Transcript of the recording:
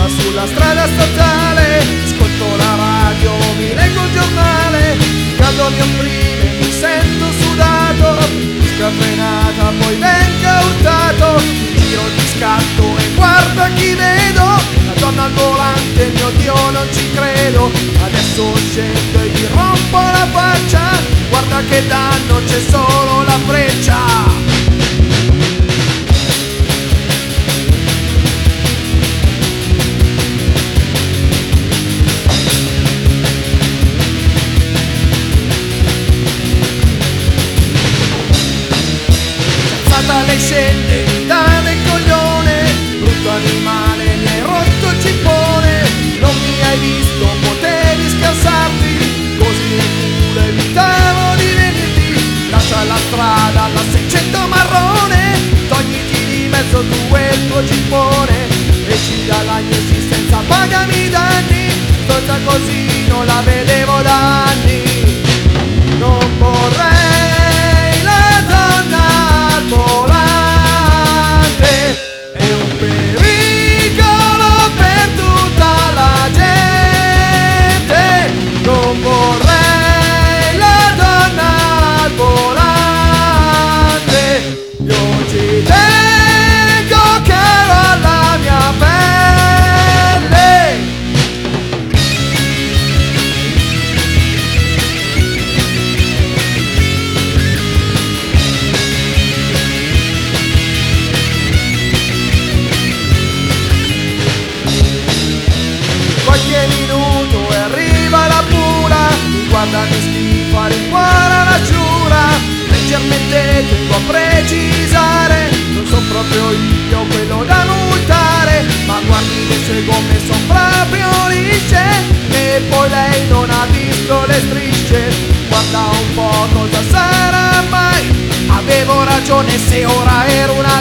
strada, sulla strada statale, ascolto la radio, mi leggo il giornale, il caldo mi opprime, mi sento sudato, scatenata, poi venga urtato, giro di scatto e guarda chi vedo, la donna al volante, mio Dio non ci credo, adesso scendo e gli rompo la faccia, guarda che danno, c'è solo la freccia. Lei scende, mi dà del coglione, brutto animale, mi hai rotto il cippone, non mi hai visto, potevi scansarti, così nel culo evitavo di venirti, lascia la strada alla 600 marrone, togliti di mezzo tu e il tuo cippone, esci dall'agnosi senza pagami i danni, stolta così non la vedevo da anni, non vorrei la donna al volante. Minuto e arriva la pula, mi guarda mi schifa, rincuora la giura, leggermente tengo a precisare, non sono proprio io quello da multare, ma guardi le sue gomme son proprio lisce, e poi lei non ha visto le strisce, guarda un po' cosa sarà mai, avevo ragione se ora ero una